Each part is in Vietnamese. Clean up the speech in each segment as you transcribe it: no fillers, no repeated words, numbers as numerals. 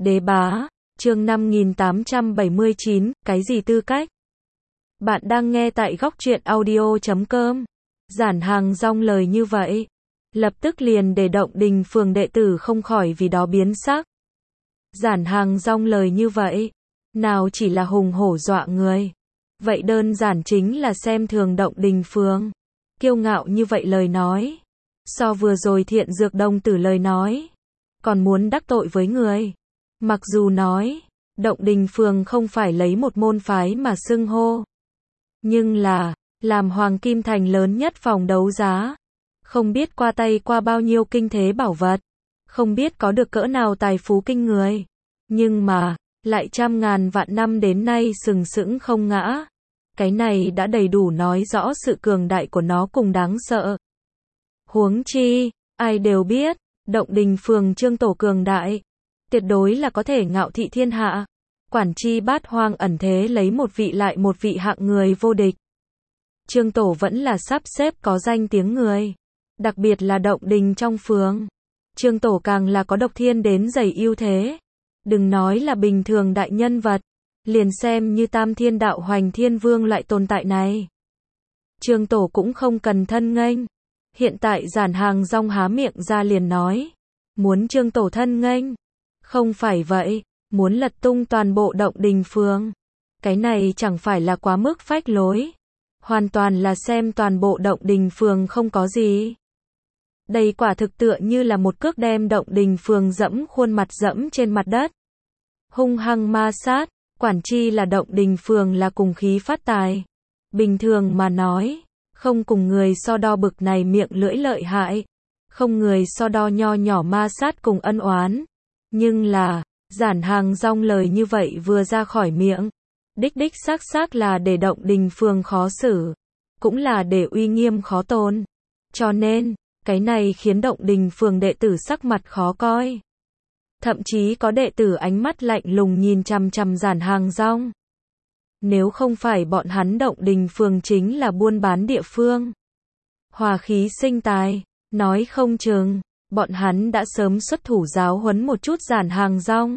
Đế bá, chương 5879, cái gì tư cách? Bạn đang nghe tại góc truyện audio.com. Giản Hàng Dong lời như vậy, lập tức liền để Động Đình Phường đệ tử không khỏi vì đó biến sắc. Giản Hàng Dong lời như vậy, nào chỉ là hùng hổ dọa người, vậy đơn giản chính là xem thường Động Đình Phường. Kiêu ngạo như vậy lời nói, so vừa rồi Thiện Dược Đồng tử lời nói, còn muốn đắc tội với người. Mặc dù nói, Động Đình Phường không phải lấy một môn phái mà xưng hô, nhưng là, làm Hoàng Kim Thành lớn nhất phòng đấu giá, không biết qua tay qua bao nhiêu kinh thế bảo vật, không biết có được cỡ nào tài phú kinh người, nhưng mà, lại trăm ngàn vạn năm đến nay sừng sững không ngã. Cái này đã đầy đủ nói rõ sự cường đại của nó cùng đáng sợ. Huống chi, ai đều biết, Động Đình Phường Trương Tổ cường đại, tuyệt đối là có thể ngạo thị thiên hạ. Quản chi bát hoang ẩn thế lấy một vị lại một vị hạng người vô địch. Trương Tổ vẫn là sắp xếp có danh tiếng người, đặc biệt là Động Đình trong phường. Trương Tổ càng là có độc thiên đến dày ưu thế. Đừng nói là bình thường đại nhân vật, liền xem như Tam Thiên Đạo Hoành Thiên Vương loại tồn tại này, Trương Tổ cũng không cần thân nghênh. Hiện tại Giản Hàng Dong há miệng ra liền nói, muốn Trương Tổ thân nghênh. Không phải vậy, muốn lật tung toàn bộ Động Đình Phường. Cái này chẳng phải là quá mức phách lối. Hoàn toàn là xem toàn bộ Động Đình Phường không có gì. Đây quả thực tựa như là một cước đem Động Đình Phường dẫm khuôn mặt dẫm trên mặt đất. Hung hăng ma sát, quản chi là Động Đình Phường là cùng khí phát tài. Bình thường mà nói, không cùng người so đo bực này miệng lưỡi lợi hại. Không người so đo nho nhỏ ma sát cùng ân oán. Nhưng là, Giản Hàng Dong lời như vậy vừa ra khỏi miệng, đích đích xác là để Động Đình Phường khó xử, cũng là để uy nghiêm khó tôn. Cho nên, cái này khiến Động Đình Phường đệ tử sắc mặt khó coi. Thậm chí có đệ tử ánh mắt lạnh lùng nhìn chằm chằm Giản Hàng Dong. Nếu không phải bọn hắn Động Đình Phường chính là buôn bán địa phương, hòa khí sinh tài, nói không chừng bọn hắn đã sớm xuất thủ giáo huấn một chút Giản Hàng Dong.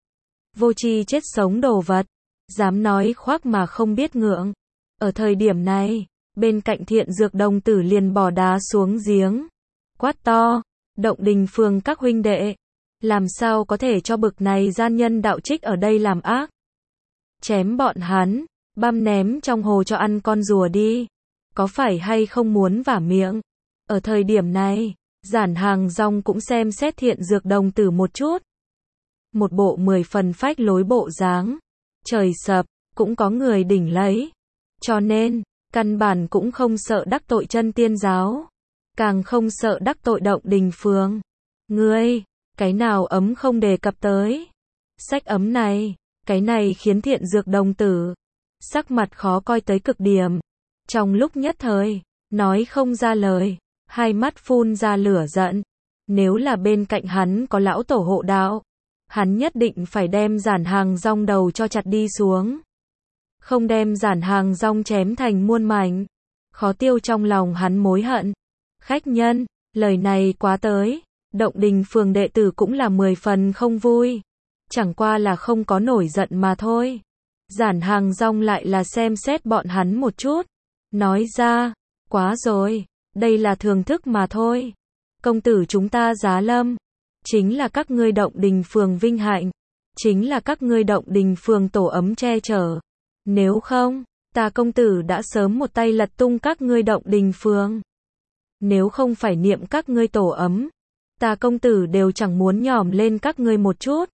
Vô tri chết sống đồ vật, dám nói khoác mà không biết ngượng. Ở thời điểm này, bên cạnh Thiện Dược Đồng tử liền bỏ đá xuống giếng, quát to, Động Đình Phường các huynh đệ, làm sao có thể cho bực này gian nhân đạo trích ở đây làm ác. Chém bọn hắn, băm ném trong hồ cho ăn con rùa đi. Có phải hay không muốn vả miệng? Ở thời điểm này, Giản Hàng Dong cũng xem xét Thiện Dược Đồng tử một chút. Một bộ 10 phần phách lối bộ dáng. Trời sập, cũng có người đỉnh lấy. Cho nên, căn bản cũng không sợ đắc tội Chân Tiên giáo. Càng không sợ đắc tội Động Đình Phường. Ngươi, cái nào ấm không đề cập tới. Sách ấm này, cái này khiến Thiện Dược Đồng tử sắc mặt khó coi tới cực điểm. Trong lúc nhất thời, nói không ra lời, hai mắt phun ra lửa giận. Nếu là bên cạnh hắn có lão tổ hộ đạo, hắn nhất định phải đem Giản Hàng Dong đầu cho chặt đi xuống. Không đem Giản Hàng Dong chém thành muôn mảnh, khó tiêu trong lòng hắn mối hận. Khách nhân, lời này quá tới, Động Đình Phường đệ tử cũng là 10 phần không vui. Chẳng qua là không có nổi giận mà thôi. Giản Hàng Dong lại là xem xét bọn hắn một chút, nói ra, quá rồi, đây là thưởng thức mà thôi. Công tử chúng ta giá lâm, chính là các ngươi Động Đình Phường vinh hạnh, chính là các ngươi Động Đình Phường tổ ấm che chở. Nếu không, ta công tử đã sớm một tay lật tung các ngươi Động Đình Phường. Nếu không phải niệm các ngươi tổ ấm, ta công tử đều chẳng muốn nhòm lên các ngươi một chút.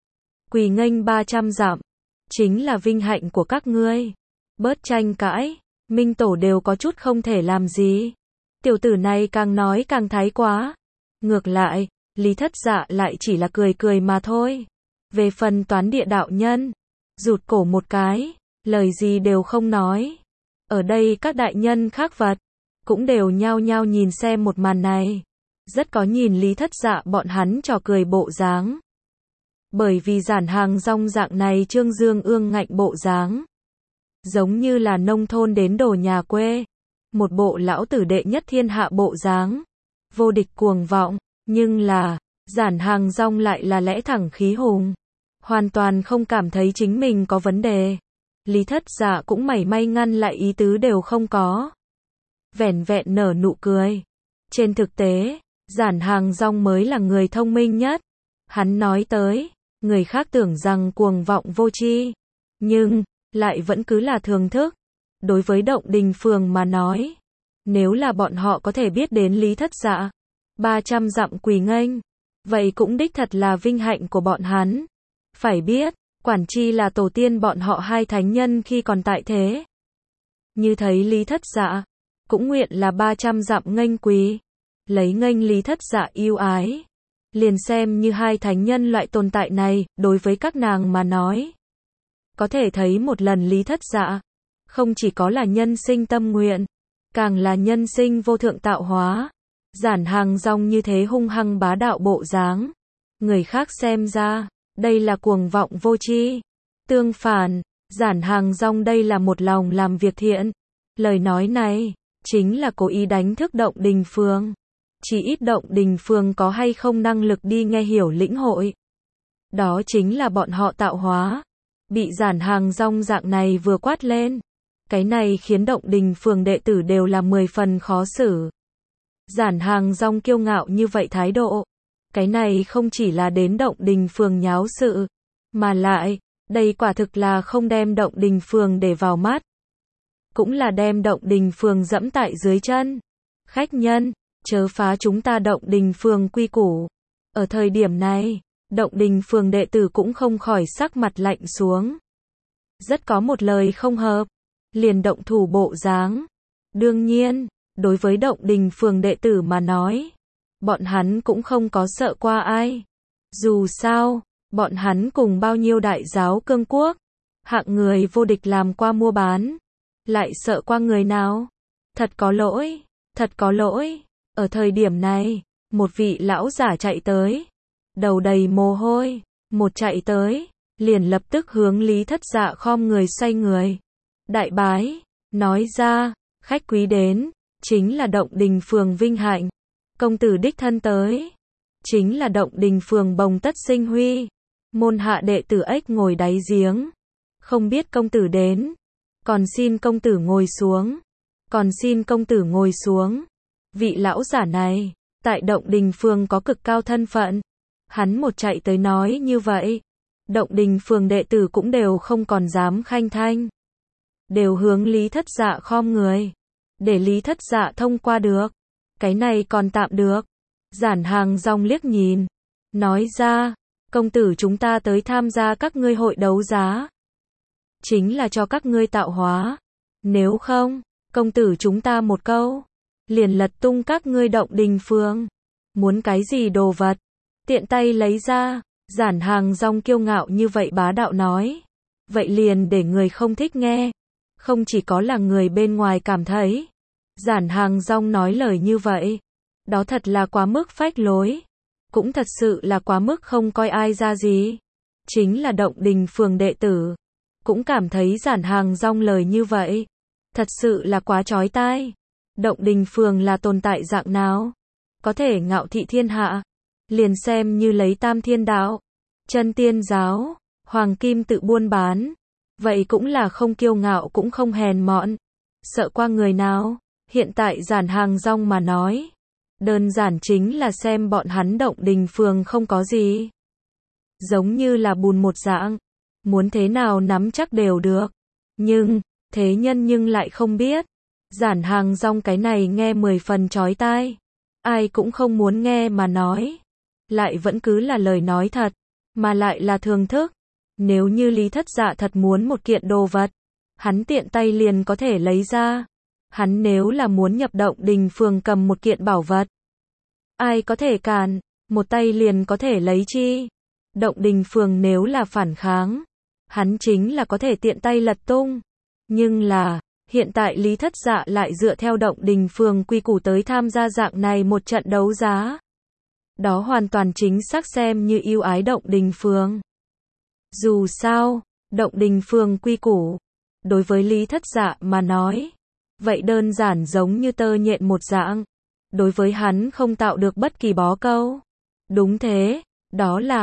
Quỳ nghênh 300 dặm, chính là vinh hạnh của các ngươi. Bớt tranh cãi, minh tổ đều có chút không thể làm gì. Tiểu tử này càng nói càng thái quá. Ngược lại, Lý Thất Dạ lại chỉ là cười cười mà thôi. Về phần Toán Địa đạo nhân, rụt cổ một cái, lời gì đều không nói. Ở đây các đại nhân khác vật, cũng đều nhao nhao nhìn xem một màn này. Rất có nhìn Lý Thất Dạ bọn hắn trò cười bộ dáng. Bởi vì Giản Hàng Dong dạng này trương dương ương ngạnh bộ dáng, giống như là nông thôn đến đồ nhà quê. Một bộ lão tử đệ nhất thiên hạ bộ dáng, vô địch cuồng vọng. Nhưng là, Giản Hàng Dong lại là lẽ thẳng khí hùng. hoàn toàn không cảm thấy chính mình có vấn đề. Lý Thất Dạ cũng mảy may ngăn lại ý tứ đều không có. Vẻn vẹn nở nụ cười. Trên thực tế, Giản Hàng Rong mới là người thông minh nhất. Hắn nói tới, người khác tưởng rằng cuồng vọng vô tri, nhưng lại vẫn cứ là thường thức. Đối với Động Đình Phường mà nói, nếu là bọn họ có thể biết đến Lý Thất Dạ, 300 dặm quỳ nghênh, vậy cũng đích thật là vinh hạnh của bọn hắn. Phải biết, quản chi là tổ tiên bọn họ hai thánh nhân khi còn tại thế. Như thấy Lý Thất Dạ, cũng nguyện là 300 dặm nghênh quỳ, lấy nghênh Lý Thất Dạ yêu ái. Liền xem như hai thánh nhân loại tồn tại này, đối với các nàng mà nói. Có thể thấy một lần Lý Thất Dạ, không chỉ có là nhân sinh tâm nguyện, càng là nhân sinh vô thượng tạo hóa. Giản Hàng Rong như thế hung hăng bá đạo bộ dáng, người khác xem ra, đây là cuồng vọng vô tri. Tương phản, Giản Hàng Rong đây là một lòng làm việc thiện. Lời nói này, chính là cố ý đánh thức Động Đình Phường. Chỉ ít Động Đình Phường có hay không năng lực đi nghe hiểu lĩnh hội. Đó chính là bọn họ tạo hóa. Bị Giản Hàng Rong dạng này vừa quát lên. Cái này khiến Động Đình Phường đệ tử đều là 10 phần khó xử. Giản Hàng Rong kiêu ngạo như vậy thái độ. Cái này không chỉ là đến Động Đình Phường nháo sự, mà lại, đây quả thực là không đem Động Đình Phường để vào mắt. Cũng là đem Động Đình Phường dẫm tại dưới chân. Khách nhân, chớ phá chúng ta Động Đình Phường quy củ. Ở thời điểm này, Động Đình Phường đệ tử cũng không khỏi sắc mặt lạnh xuống. Rất có một lời không hợp, liền động thủ bộ dáng. Đương nhiên, đối với Động Đình Phường đệ tử mà nói, bọn hắn cũng không có sợ qua ai. Dù sao, bọn hắn cùng bao nhiêu đại giáo cương quốc, hạng người vô địch làm qua mua bán, lại sợ qua người nào? Thật có lỗi, thật có lỗi. Ở thời điểm này, một vị lão giả chạy tới, đầu đầy mồ hôi, một chạy tới, liền lập tức hướng Lý Thất Dạ khom người xoay người. Đại bái, nói ra, khách quý đến, chính là Động Đình Phường vinh hạnh. Công tử đích thân tới, chính là Động Đình Phường bồng tất sinh huy. Môn hạ đệ tử ếch ngồi đáy giếng. Không biết công tử đến, còn xin công tử ngồi xuống, còn xin công tử ngồi xuống. Vị lão giả này, tại Động Đình Phường có cực cao thân phận. Hắn một chạy tới nói như vậy, Động Đình Phường đệ tử cũng đều không còn dám khanh thanh. Đều hướng Lý Thất Dạ khom người, để Lý Thất Dạ thông qua được. Cái này còn tạm được. Giản Hàng Rong liếc nhìn, nói ra, công tử chúng ta tới tham gia các ngươi hội đấu giá, chính là cho các ngươi tạo hóa. Nếu không, công tử chúng ta một câu, liền lật tung các ngươi Động Đình Phường. Muốn cái gì đồ vật, tiện tay lấy ra. Giản Hàng Rong kiêu ngạo như vậy bá đạo nói. Vậy liền để người không thích nghe. Không chỉ có là người bên ngoài cảm thấy. Giản Hàng Rong nói lời như vậy, đó thật là quá mức phách lối. Cũng thật sự là quá mức không coi ai ra gì. Chính là Động Đình Phường đệ tử, cũng cảm thấy Giản Hàng Rong lời như vậy, thật sự là quá chói tai. Động Đình Phường là tồn tại dạng nào? Có thể ngạo thị thiên hạ. Liền xem như lấy Tam Thiên Đạo, Chân Tiên Giáo, Hoàng Kim tự buôn bán. Vậy cũng là không kiêu ngạo cũng không hèn mọn. Sợ qua người nào? Hiện tại Giản Hàng Rong mà nói, đơn giản chính là xem bọn hắn Động Đình Phường không có gì. Giống như là bùn một dạng, muốn thế nào nắm chắc đều được. Nhưng, thế nhân nhưng lại không biết. Giản Hàng Rong cái này nghe 10 phần chói tai. Ai cũng không muốn nghe mà nói. Lại vẫn cứ là lời nói thật, mà lại là thường thức. Nếu như Lý Thất Dạ thật muốn một kiện đồ vật, hắn tiện tay liền có thể lấy ra. Hắn nếu là muốn nhập Động Đình Phường cầm một kiện bảo vật, ai có thể cản, một tay liền có thể lấy chi. Động Đình Phường nếu là phản kháng, hắn chính là có thể tiện tay lật tung. Nhưng là, hiện tại Lý Thất Dạ lại dựa theo Động Đình Phường quy củ tới tham gia dạng này một trận đấu giá. Đó hoàn toàn chính xác xem như yêu ái Động Đình Phường. Dù sao, Động Đình Phường quy củ, đối với Lý Thất Dạ mà nói, vậy đơn giản giống như tơ nhện một dạng. Đối với hắn không tạo được bất kỳ bó câu. Đúng thế, đó là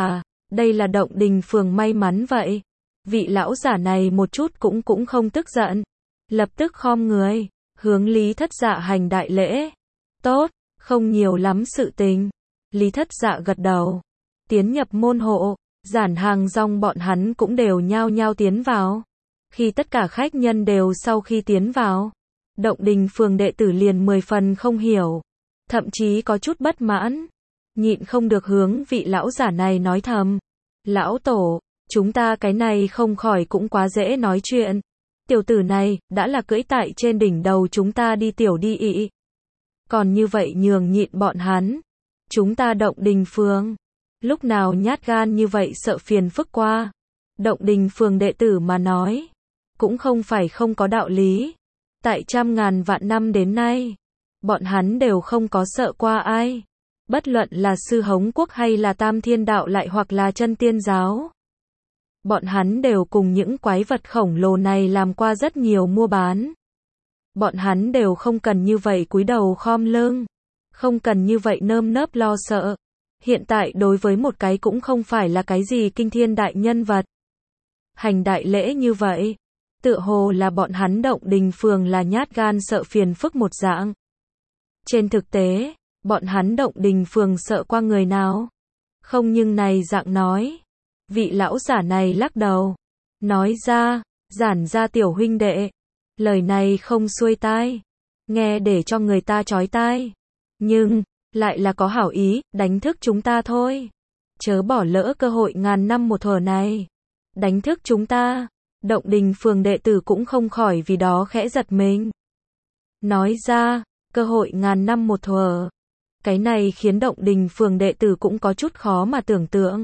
Đây là Động Đình Phường may mắn vậy. Vị lão giả này một chút cũng không tức giận. Lập tức khom người, hướng Lý Thất Dạ hành đại lễ. Tốt, không nhiều lắm sự tình. Lý Thất Dạ gật đầu. Tiến nhập môn hộ, Giản Hàng Rong bọn hắn cũng đều nhao nhao tiến vào. Khi tất cả khách nhân đều sau khi tiến vào, Động Đình Phường đệ tử liền 10 phần không hiểu. Thậm chí có chút bất mãn. Nhịn không được hướng vị lão giả này nói thầm. Lão tổ, chúng ta cái này không khỏi cũng quá dễ nói chuyện. Tiểu tử này, đã là cưỡi tại trên đỉnh đầu chúng ta đi tiểu đi ị. Còn như vậy nhường nhịn bọn hắn. Chúng ta Động Đình Phường. Lúc nào nhát gan như vậy sợ phiền phức qua. Động Đình Phường đệ tử mà nói. Cũng không phải không có đạo lý. Tại trăm ngàn vạn năm đến nay. Bọn hắn đều không có sợ qua ai. Bất luận là Sư Hống Quốc hay là Tam Thiên Đạo lại hoặc là Chân Tiên Giáo. Bọn hắn đều cùng những quái vật khổng lồ này làm qua rất nhiều mua bán. Bọn hắn đều không cần như vậy cúi đầu khom lưng. Không cần như vậy nơm nớp lo sợ. Hiện tại đối với một cái cũng không phải là cái gì kinh thiên đại nhân vật. Hành đại lễ như vậy. Tựa hồ là bọn hắn Động Đình Phường là nhát gan sợ phiền phức một dạng. Trên thực tế, bọn hắn Động Đình Phường sợ qua người nào? Không, nhưng này dạng nói. Vị lão giả này lắc đầu. Nói ra, Giản gia tiểu huynh đệ. Lời này không xuôi tai. Nghe để cho người ta chói tai. Nhưng, lại là có hảo ý, đánh thức chúng ta thôi. Chớ bỏ lỡ cơ hội ngàn năm một thuở này. Đánh thức chúng ta. Động Đình Phường đệ tử cũng không khỏi vì đó khẽ giật mình. Nói ra, cơ hội ngàn năm một thuở. Cái này khiến Động Đình Phường đệ tử cũng có chút khó mà tưởng tượng.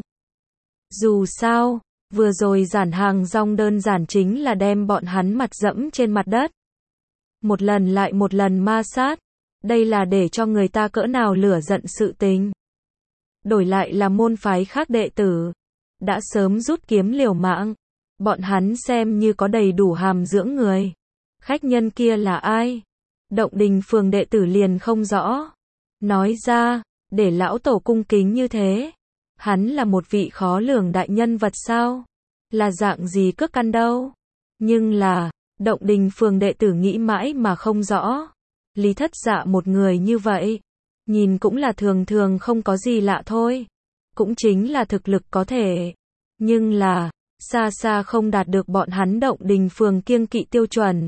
Dù sao, vừa rồi Giản Hàng Rong đơn giản chính là đem bọn hắn mặt dẫm trên mặt đất. Một lần lại một lần ma sát. Đây là để cho người ta cỡ nào lửa giận sự tình. Đổi lại là môn phái khác đệ tử. Đã sớm rút kiếm liều mạng. Bọn hắn xem như có đầy đủ hàm dưỡng người. Khách nhân kia là ai? Động Đình Phường đệ tử liền không rõ. Nói ra, để lão tổ cung kính như thế. Hắn là một vị khó lường đại nhân vật sao? Là dạng gì cước căn đâu? Nhưng là, Động Đình Phường đệ tử nghĩ mãi mà không rõ. Lý Thất Dạ một người như vậy. Nhìn cũng là thường thường không có gì lạ thôi. Cũng chính là thực lực có thể. Nhưng là, xa xa không đạt được bọn hắn Động Đình Phường kiêng kỵ tiêu chuẩn.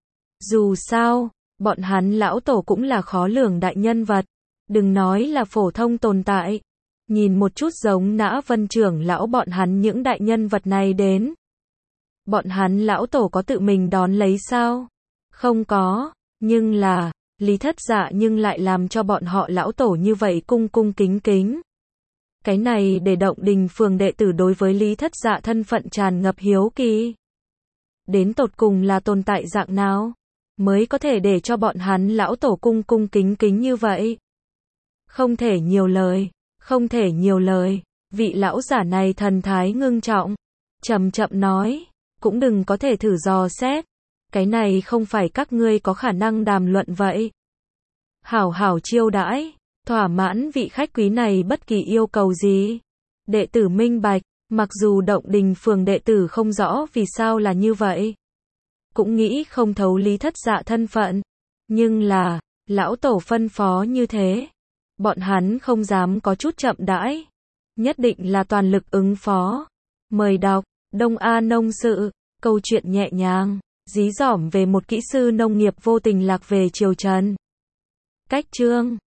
Dù sao, bọn hắn lão tổ cũng là khó lường đại nhân vật. Đừng nói là phổ thông tồn tại. Nhìn một chút giống Nã Vân trưởng lão bọn hắn những đại nhân vật này đến. Bọn hắn lão tổ có tự mình đón lấy sao? Không có. Nhưng là, Lý Thất Dạ nhưng lại làm cho bọn họ lão tổ như vậy cung cung kính kính. Cái này để Động Đình Phường đệ tử đối với Lý Thất Dạ thân phận tràn ngập hiếu kỳ. Đến tột cùng là tồn tại dạng nào? Mới có thể để cho bọn hắn lão tổ cung cung kính kính như vậy? Không thể nhiều lời. Không thể nhiều lời. Vị lão giả này thần thái ngưng trọng. Chậm chậm nói. Cũng đừng có thể thử dò xét. Cái này không phải các ngươi có khả năng đàm luận vậy. Hảo hảo chiêu đãi. Thỏa mãn vị khách quý này bất kỳ yêu cầu gì. Đệ tử minh bạch. Mặc dù Động Đình Phường đệ tử không rõ vì sao là như vậy. Cũng nghĩ không thấu Lý Thất Dạ thân phận. Nhưng là, lão tổ phân phó như thế. Bọn hắn không dám có chút chậm đãi. Nhất định là toàn lực ứng phó. Mời đọc, Đông A Nông Sự, câu chuyện nhẹ nhàng, dí dỏm về một kỹ sư nông nghiệp vô tình lạc về triều Trần. Cách chương